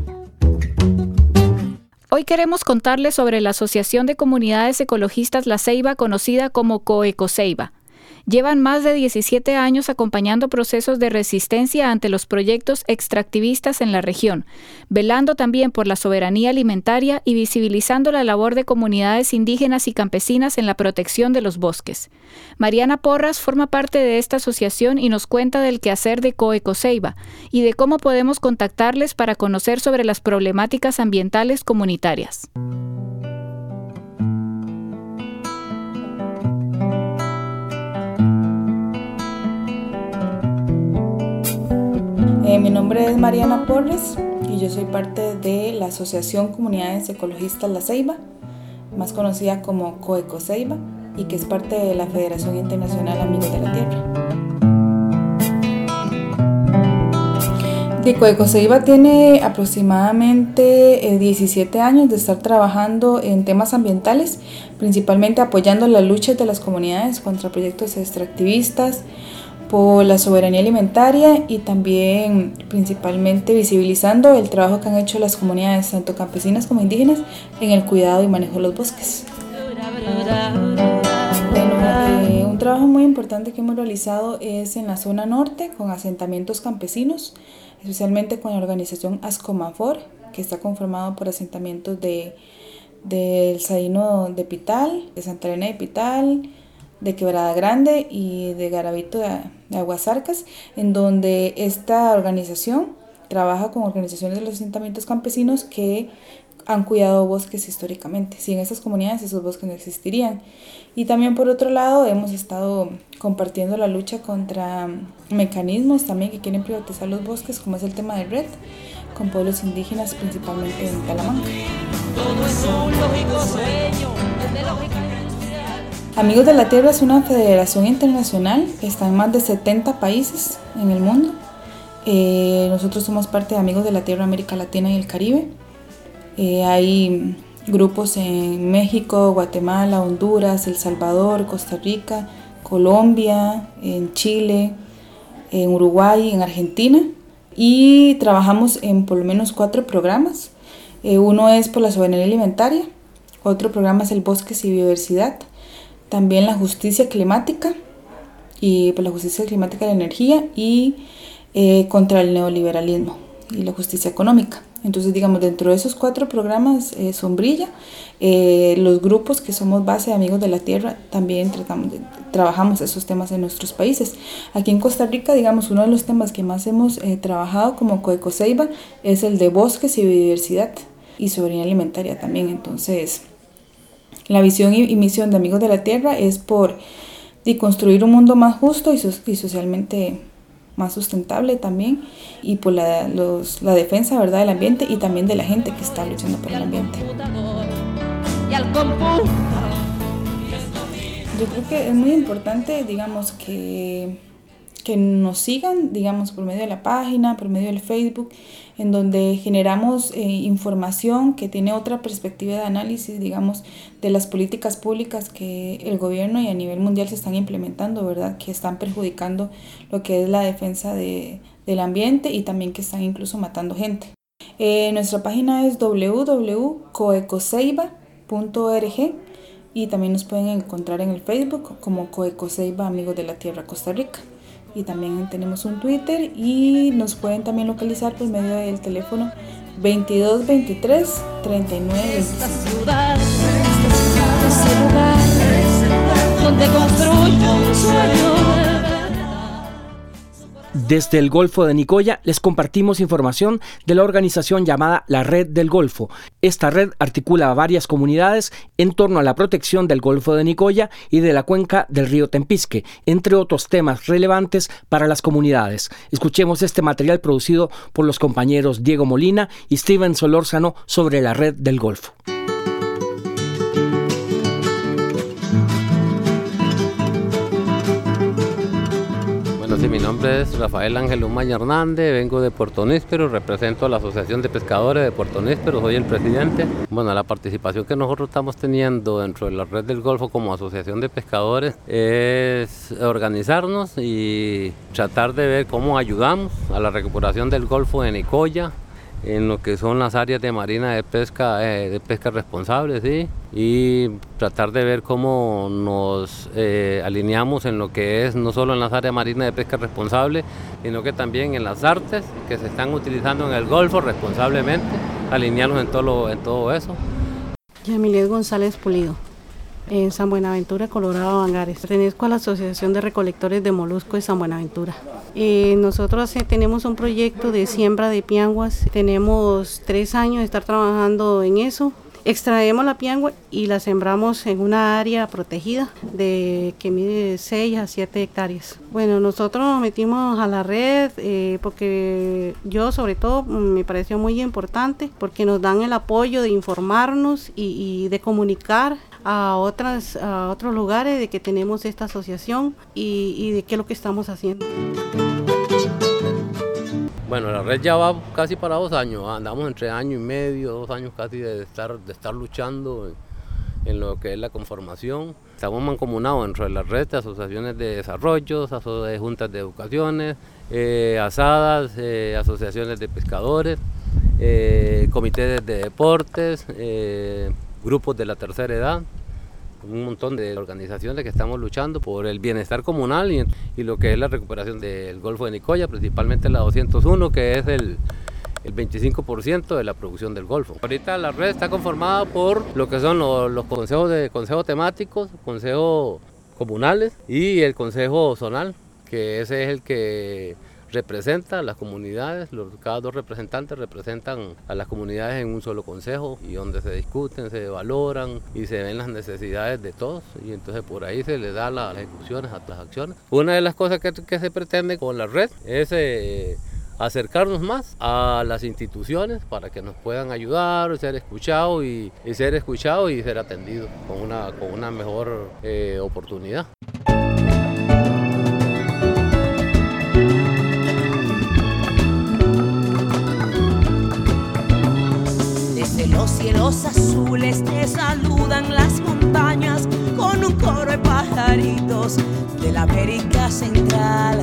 Hoy queremos contarles sobre la Asociación de Comunidades Ecologistas La Ceiba, conocida como COECOCEIBA. Llevan más de diecisiete años acompañando procesos de resistencia ante los proyectos extractivistas en la región, velando también por la soberanía alimentaria y visibilizando la labor de comunidades indígenas y campesinas en la protección de los bosques. Mariana Porras forma parte de esta asociación y nos cuenta del quehacer de COECOCEIBA y de cómo podemos contactarles para conocer sobre las problemáticas ambientales comunitarias. Eh, mi nombre es Mariana Porras y yo soy parte de la Asociación Comunidades Ecologistas La Ceiba, más conocida como COECOCEIBA, y que es parte de la Federación Internacional Amigos de la Tierra. De COECOCEIBA tiene aproximadamente eh, diecisiete años de estar trabajando en temas ambientales, principalmente apoyando las luchas de las comunidades contra proyectos extractivistas, por la soberanía alimentaria, y también principalmente visibilizando el trabajo que han hecho las comunidades, tanto campesinas como indígenas, en el cuidado y manejo de los bosques. Bueno, eh, un trabajo muy importante que hemos realizado es en la zona norte con asentamientos campesinos, especialmente con la organización ASCOMAFOR, que está conformado por asentamientos de del Saíno de Pital, de Santa Elena de Pital, de Quebrada Grande y de Garavito de, de Aguasarcas, en donde esta organización trabaja con organizaciones de los asentamientos campesinos que han cuidado bosques históricamente. Sin estas comunidades esos bosques no existirían. Y también por otro lado hemos estado compartiendo la lucha contra mecanismos también que quieren privatizar los bosques, como es el tema del R E D, con pueblos indígenas principalmente en Talamanca. todo es un lógico sueño de lógica industrial. Amigos de la Tierra es una federación internacional que está en más de setenta países en el mundo. Eh, nosotros somos parte de Amigos de la Tierra, América Latina y el Caribe. Eh, hay grupos en México, Guatemala, Honduras, El Salvador, Costa Rica, Colombia, en Chile, en Uruguay, en Argentina. Y trabajamos en por lo menos cuatro programas. Eh, uno es por la soberanía alimentaria, otro programa es el Bosques y Biodiversidad, también la justicia climática y por la justicia climática y la energía y eh, contra el neoliberalismo y la justicia económica. Entonces, digamos, dentro de esos cuatro programas eh, sombrilla, eh, los grupos que somos base de Amigos de la Tierra también tratamos de, trabajamos esos temas en nuestros países. Aquí en Costa Rica, digamos, uno de los temas que más hemos eh, trabajado como Coecoseiba es el de bosques y biodiversidad y soberanía alimentaria también. Entonces, la visión y, y misión de Amigos de la Tierra es por de construir un mundo más justo y, so, y socialmente más sustentable también, y por la, los, la defensa, ¿verdad?, del ambiente y también de la gente que está luchando por el ambiente. Yo creo que es muy importante, digamos, que, que nos sigan, digamos, por medio de la página, por medio del Facebook, en donde generamos eh, información que tiene otra perspectiva de análisis, digamos, de las políticas públicas que el gobierno y a nivel mundial se están implementando, ¿verdad?, que están perjudicando lo que es la defensa de, del ambiente y también que están incluso matando gente. Eh, nuestra página es doble u doble u punto coecoseiba punto org y también nos pueden encontrar en el Facebook como Coecoseiba Amigos de la Tierra Costa Rica. Y también tenemos un Twitter y nos pueden también localizar por medio del teléfono veintidós veintitrés treinta y nueve veinticinco. Esta ciudad, ese lugar donde construyo un sueño. Desde el Golfo de Nicoya les compartimos información de la organización llamada la Red del Golfo. Esta red articula a varias comunidades en torno a la protección del Golfo de Nicoya y de la cuenca del río Tempisque, entre otros temas relevantes para las comunidades. Escuchemos este material producido por los compañeros Diego Molina y Steven Solórzano sobre la Red del Golfo. Sí, mi nombre es Rafael Ángel Umaña Hernández, vengo de Puerto Níspero, represento a la Asociación de Pescadores de Puerto Níspero, soy el presidente. Bueno, la participación que nosotros estamos teniendo dentro de la Red del Golfo como Asociación de Pescadores es organizarnos y tratar de ver cómo ayudamos a la recuperación del Golfo de Nicoya, en lo que son las áreas de marina de pesca, eh, de pesca responsable, ¿sí? Y tratar de ver cómo nos eh, alineamos en lo que es no solo en las áreas marinas de pesca responsable, sino que también en las artes que se están utilizando en el Golfo responsablemente, alinearnos en todo, lo, en todo eso. Yamilet González Pulido, en San Buenaventura, Colorado, Bangares. Pertenezco a la Asociación de Recolectores de Molusco de San Buenaventura. Eh, nosotros eh, tenemos un proyecto de siembra de pianguas. Tenemos tres años de estar trabajando en eso. Extraemos la piangua y la sembramos en una área protegida de que mide seis a siete hectáreas. Bueno, nosotros nos metimos a la red eh, porque yo sobre todo me pareció muy importante porque nos dan el apoyo de informarnos y, y de comunicar a otras a otros lugares de que tenemos esta asociación y, y de qué es lo que estamos haciendo. Bueno, la red ya va casi para dos años, andamos entre año y medio, dos años casi de estar, de estar luchando en, en lo que es la conformación. Estamos mancomunados dentro de la red de asociaciones de desarrollo, de juntas de educaciones, eh, asadas, eh, asociaciones de pescadores, eh, comités de deportes, eh, grupos de la tercera edad. Un montón de organizaciones que estamos luchando por el bienestar comunal y, y lo que es la recuperación del Golfo de Nicoya, principalmente la doscientos uno, que es el, el veinticinco por ciento de la producción del Golfo. Ahorita la red está conformada por lo que son los, los consejos, de, consejos temáticos, consejos comunales y el consejo zonal, que ese es el que representa a las comunidades. Los, cada dos representantes representan a las comunidades en un solo consejo y donde se discuten, se valoran y se ven las necesidades de todos y entonces por ahí se les da las ejecuciones a las acciones. Una de las cosas que, que se pretende con la red es eh, acercarnos más a las instituciones para que nos puedan ayudar, ser escuchados y, y ser escuchados y ser atendidos con una, con una mejor eh, oportunidad. Desde los cielos azules te saludan las montañas con un coro de pajaritos de la América Central.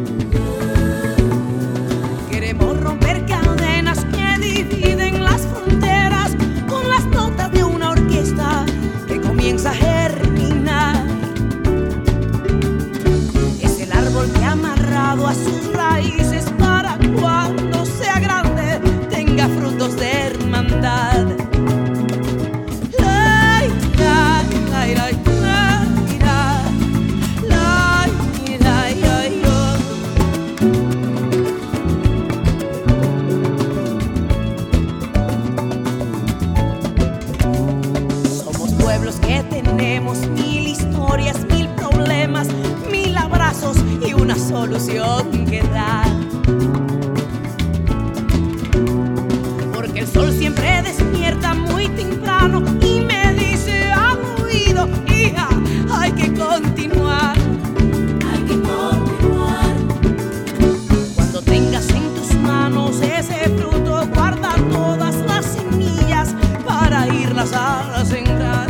Queremos romper cadenas que dividen las fronteras con las notas de una orquesta que comienza a germinar. Es el árbol que ha amarrado a sus raíces para cuando sea grande tenga frutos de hermandad. Mil historias, mil problemas, mil abrazos y una solución que dar. Porque el sol siempre despierta muy temprano y me dice al oído, hija, hay que continuar. Hay que continuar. Cuando tengas en tus manos ese fruto, guarda todas las semillas para irlas a sembrar.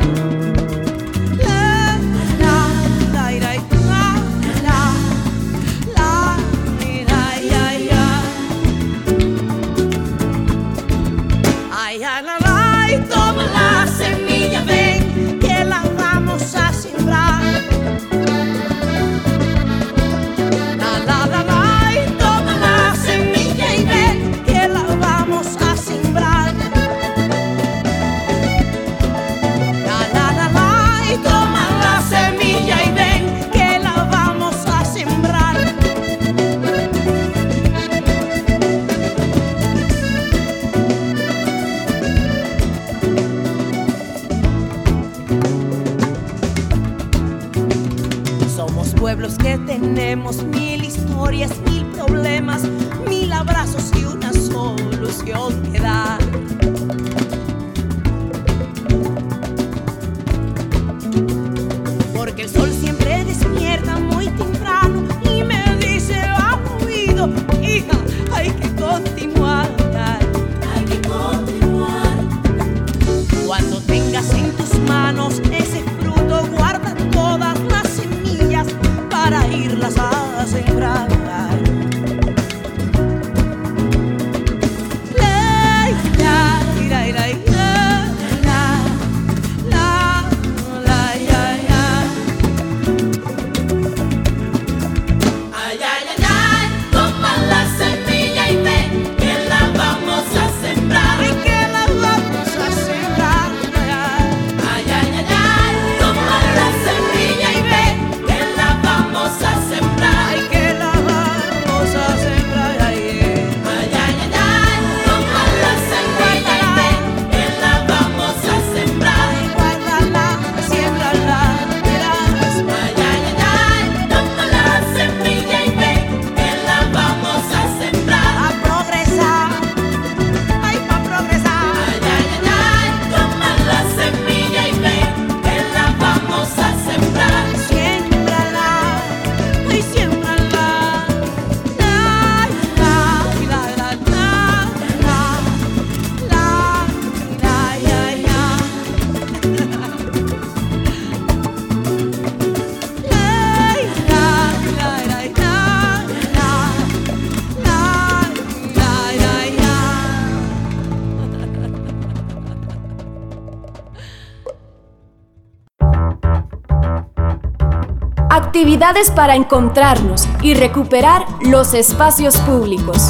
Pueblos que tenemos mil historias, mil problemas, mil abrazos y una solución que dar. Porque el sol siempre despierta muy temprano y me dice al oído, hija, hay que continuar. Hay que continuar. Cuando tengas en tus manos ese fruto, guarda todas las semillas para irlas a sembrar. Actividades para encontrarnos y recuperar los espacios públicos.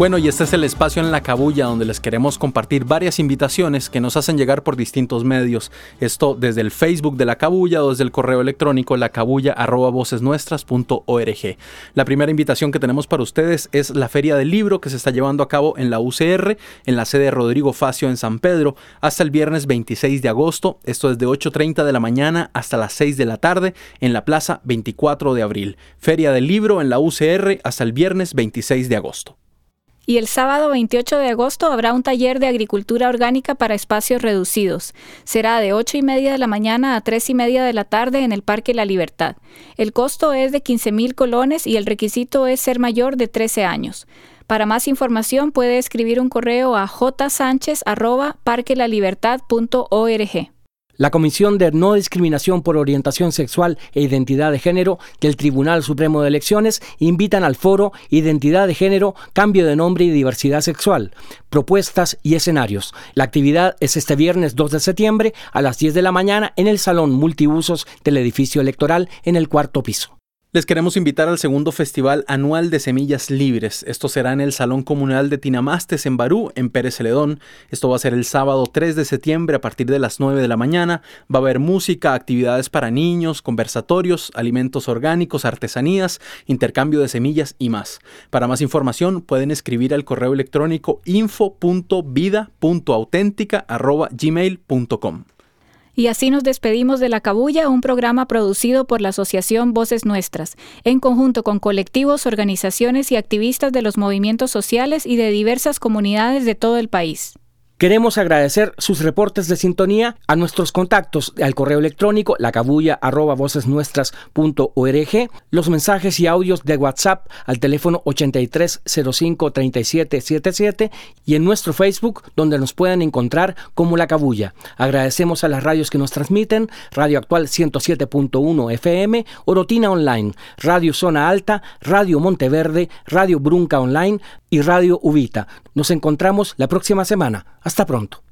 Bueno, y este es el espacio en La Cabulla donde les queremos compartir varias invitaciones que nos hacen llegar por distintos medios. Esto desde el Facebook de La Cabulla o desde el correo electrónico lacabulla arroba voces nuestras punto org. La primera invitación que tenemos para ustedes es la Feria del Libro que se está llevando a cabo en la U C R, en la sede de Rodrigo Facio en San Pedro, hasta el viernes veintiséis de agosto. Esto desde ocho treinta de la mañana hasta las seis de la tarde en la Plaza veinticuatro de abril. Feria del Libro en la U C R hasta el viernes veintiséis de agosto. Y el sábado veintiocho de agosto habrá un taller de agricultura orgánica para espacios reducidos. Será de ocho y media de la mañana a tres y media de la tarde en el Parque La Libertad. El costo es de quince mil colones y el requisito es ser mayor de trece años. Para más información puede escribir un correo a jsanchez arroba parquelalibertad punto org. La Comisión de No Discriminación por Orientación Sexual e Identidad de Género del Tribunal Supremo de Elecciones invitan al foro Identidad de Género, Cambio de Nombre y Diversidad Sexual, Propuestas y Escenarios. La actividad es este viernes dos de septiembre a las diez de la mañana en el Salón Multiusos del edificio electoral en el cuarto piso. Les queremos invitar al segundo Festival Anual de Semillas Libres. Esto será en el Salón Comunal de Tinamastes en Barú, en Pérez Celedón. Esto va a ser el sábado tres de septiembre a partir de las nueve de la mañana. Va a haber música, actividades para niños, conversatorios, alimentos orgánicos, artesanías, intercambio de semillas y más. Para más información pueden escribir al correo electrónico info punto vida punto auténtica arroba gmail punto com. Y así nos despedimos de La Cabulla, un programa producido por la Asociación Voces Nuestras, en conjunto con colectivos, organizaciones y activistas de los movimientos sociales y de diversas comunidades de todo el país. Queremos agradecer sus reportes de sintonía a nuestros contactos al correo electrónico lacabulla arroba voces nuestras punto org, los mensajes y audios de WhatsApp al teléfono ochenta y tres cero cinco treinta y siete setenta y siete y en nuestro Facebook donde nos pueden encontrar como La Cabulla. Agradecemos a las radios que nos transmiten: Radio Actual ciento siete punto uno F M, Orotina Online, Radio Zona Alta, Radio Monteverde, Radio Brunca Online y Radio Ubita. Nos encontramos la próxima semana. Hasta pronto.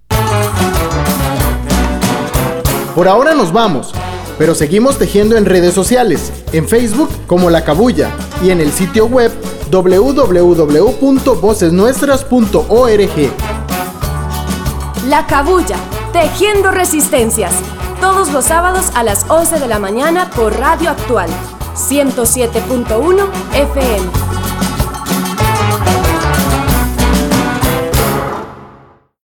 Por ahora nos vamos, pero seguimos tejiendo en redes sociales, en Facebook como La Cabulla y en el sitio web doble u doble u doble u punto voces nuestras punto org. La Cabulla, tejiendo resistencias, todos los sábados a las once de la mañana por Radio Actual ciento siete punto uno F M.